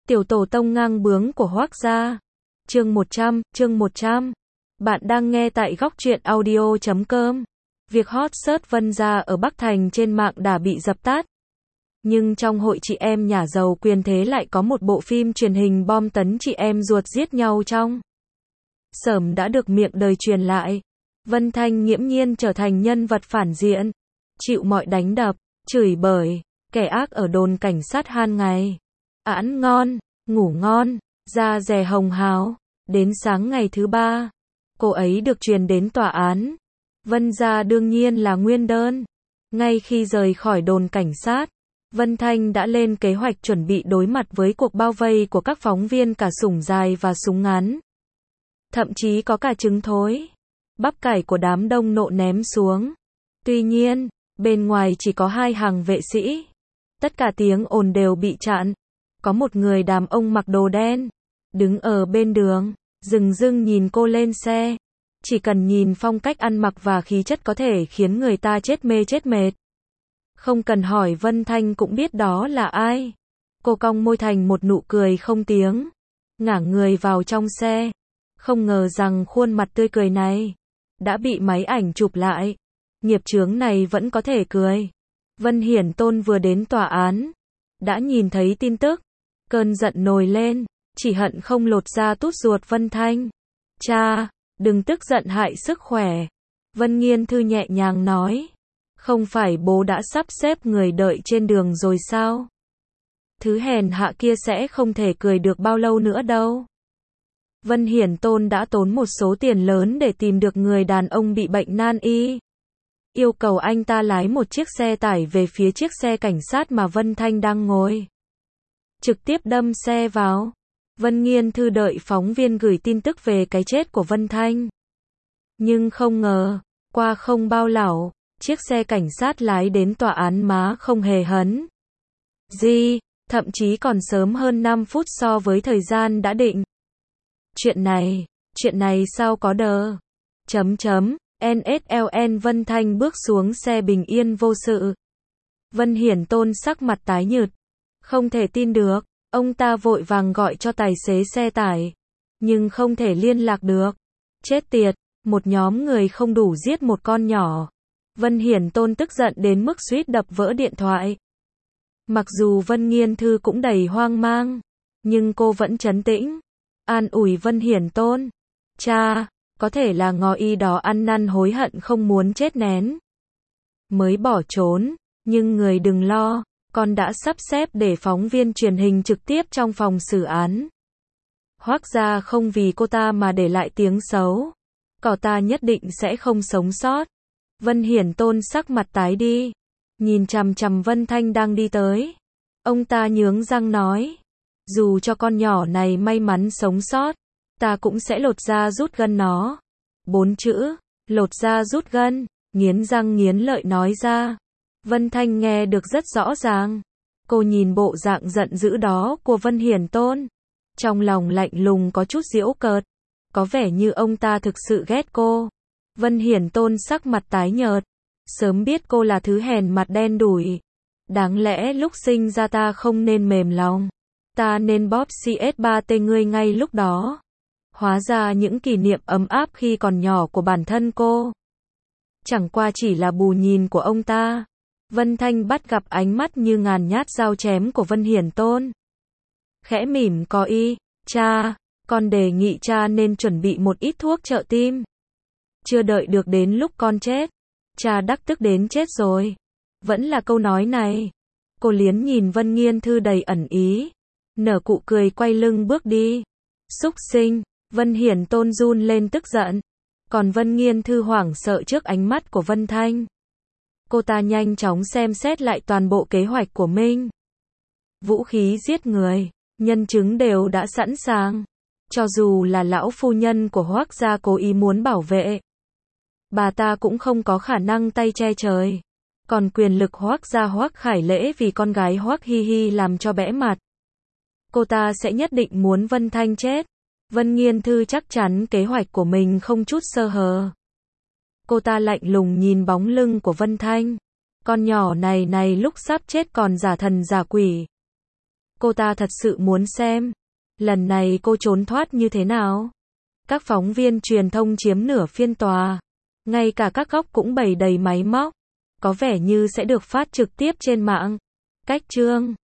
Tiểu tổ tông ngang bướng của Hoác gia. Chương 100. Bạn đang nghe tại góc truyện audio.com. Việc hot search Vân gia ở Bắc Thành trên mạng đã bị dập tắt. Nhưng trong hội chị em nhà giàu quyền thế lại có một bộ phim truyền hình bom tấn chị em ruột giết nhau trong sớm đã được miệng đời truyền lại. Vân Thanh nghiễm nhiên trở thành nhân vật phản diện, chịu mọi đánh đập, chửi bới, kẻ ác ở đồn cảnh sát han ngày. Ăn ngon, ngủ ngon, da dẻ hồng hào. Đến sáng ngày thứ ba, cô ấy được truyền đến tòa án. Vân gia đương nhiên là nguyên đơn. Ngay khi rời khỏi đồn cảnh sát, Vân Thanh đã lên kế hoạch chuẩn bị đối mặt với cuộc bao vây của các phóng viên cả súng dài và súng ngắn. Thậm chí có cả trứng thối, bắp cải của đám đông nộ ném xuống. Tuy nhiên, bên ngoài chỉ có hai hàng vệ sĩ. Tất cả tiếng ồn đều bị chặn. Có một người đàn ông mặc đồ đen, đứng ở bên đường, dửng dưng nhìn cô lên xe. Chỉ cần nhìn phong cách ăn mặc và khí chất có thể khiến người ta chết mê chết mệt. Không cần hỏi Vân Thanh cũng biết đó là ai. Cô cong môi thành một nụ cười không tiếng, ngả người vào trong xe. Không ngờ rằng khuôn mặt tươi cười này đã bị máy ảnh chụp lại. Nghiệp chướng này vẫn có thể cười. Vân Hiển Tôn vừa đến tòa án, đã nhìn thấy tin tức. Cơn giận nổi lên, chỉ hận không lột da tút ruột Vân Thanh. Cha, đừng tức giận hại sức khỏe. Vân Nghiên Thư nhẹ nhàng nói. Không phải bố đã sắp xếp người đợi trên đường rồi sao? Thứ hèn hạ kia sẽ không thể cười được bao lâu nữa đâu. Vân Hiển Tôn đã tốn một số tiền lớn để tìm được người đàn ông bị bệnh nan y. Yêu cầu anh ta lái một chiếc xe tải về phía chiếc xe cảnh sát mà Vân Thanh đang ngồi. Trực tiếp đâm xe vào. Vân Nghiên Thư đợi phóng viên gửi tin tức về cái chết của Vân Thanh. Nhưng không ngờ, qua không bao lâu, chiếc xe cảnh sát lái đến tòa án má không hề hấn gì, thậm chí còn sớm hơn 5 phút so với thời gian đã định. Chuyện này sao có đờ. NSLN Vân Thanh bước xuống xe bình yên vô sự. Vân Hiển Tôn sắc mặt tái nhợt. Không thể tin được, ông ta vội vàng gọi cho tài xế xe tải. Nhưng không thể liên lạc được. Chết tiệt, một nhóm người không đủ giết một con nhỏ. Vân Hiển Tôn tức giận đến mức suýt đập vỡ điện thoại. Mặc dù Vân Nghiên Thư cũng đầy hoang mang, nhưng cô vẫn trấn tĩnh, an ủi Vân Hiển Tôn. Cha, có thể là ngò y đó ăn năn hối hận không muốn chết nén mới bỏ trốn, nhưng người đừng lo, con đã sắp xếp để phóng viên truyền hình trực tiếp trong phòng xử án. Hoác gia không vì cô ta mà để lại tiếng xấu. Cậu ta nhất định sẽ không sống sót. Vân Hiển Tôn sắc mặt tái đi, nhìn chằm chằm Vân Thanh đang đi tới. Ông ta nhướng răng nói, dù cho con nhỏ này may mắn sống sót, ta cũng sẽ lột da rút gân nó. 4 chữ, lột da rút gân, nghiến răng nghiến lợi nói ra. Vân Thanh nghe được rất rõ ràng. Cô nhìn bộ dạng giận dữ đó của Vân Hiển Tôn, trong lòng lạnh lùng có chút giễu cợt. Có vẻ như ông ta thực sự ghét cô. Vân Hiển Tôn sắc mặt tái nhợt. Sớm biết cô là thứ hèn mặt đen đủi. Đáng lẽ lúc sinh ra ta không nên mềm lòng. Ta nên bóp CS3T ngươi ngay lúc đó. Hóa ra những kỷ niệm ấm áp khi còn nhỏ của bản thân cô chẳng qua chỉ là bù nhìn của ông ta. Vân Thanh bắt gặp ánh mắt như ngàn nhát dao chém của Vân Hiển Tôn. Khẽ mỉm có ý. Cha, con đề nghị cha nên chuẩn bị một ít thuốc trợ tim. Chưa đợi được đến lúc con chết, cha đắc tức đến chết rồi. Vẫn là câu nói này. Cô liến nhìn Vân Nghiên Thư đầy ẩn ý, nở cụ cười quay lưng bước đi. Súc sinh. Vân Hiển Tôn run lên tức giận. Còn Vân Nghiên Thư hoảng sợ trước ánh mắt của Vân Thanh. Cô ta nhanh chóng xem xét lại toàn bộ kế hoạch của mình. Vũ khí giết người, nhân chứng đều đã sẵn sàng. Cho dù là lão phu nhân của Hoác gia cố ý muốn bảo vệ, bà ta cũng không có khả năng tay che trời. Còn quyền lực Hoác gia Hoác Khải Lễ vì con gái Hoác Hi Hi làm cho bẽ mặt. Cô ta sẽ nhất định muốn Vân Thanh chết. Vân Nghiên Thư chắc chắn kế hoạch của mình không chút sơ hở. Cô ta lạnh lùng nhìn bóng lưng của Vân Thanh. Con nhỏ này lúc sắp chết còn giả thần giả quỷ. Cô ta thật sự muốn xem. Lần này cô trốn thoát như thế nào? Các phóng viên truyền thông chiếm nửa phiên tòa. Ngay cả các góc cũng bày đầy máy móc. Có vẻ như sẽ được phát trực tiếp trên mạng. Cách chương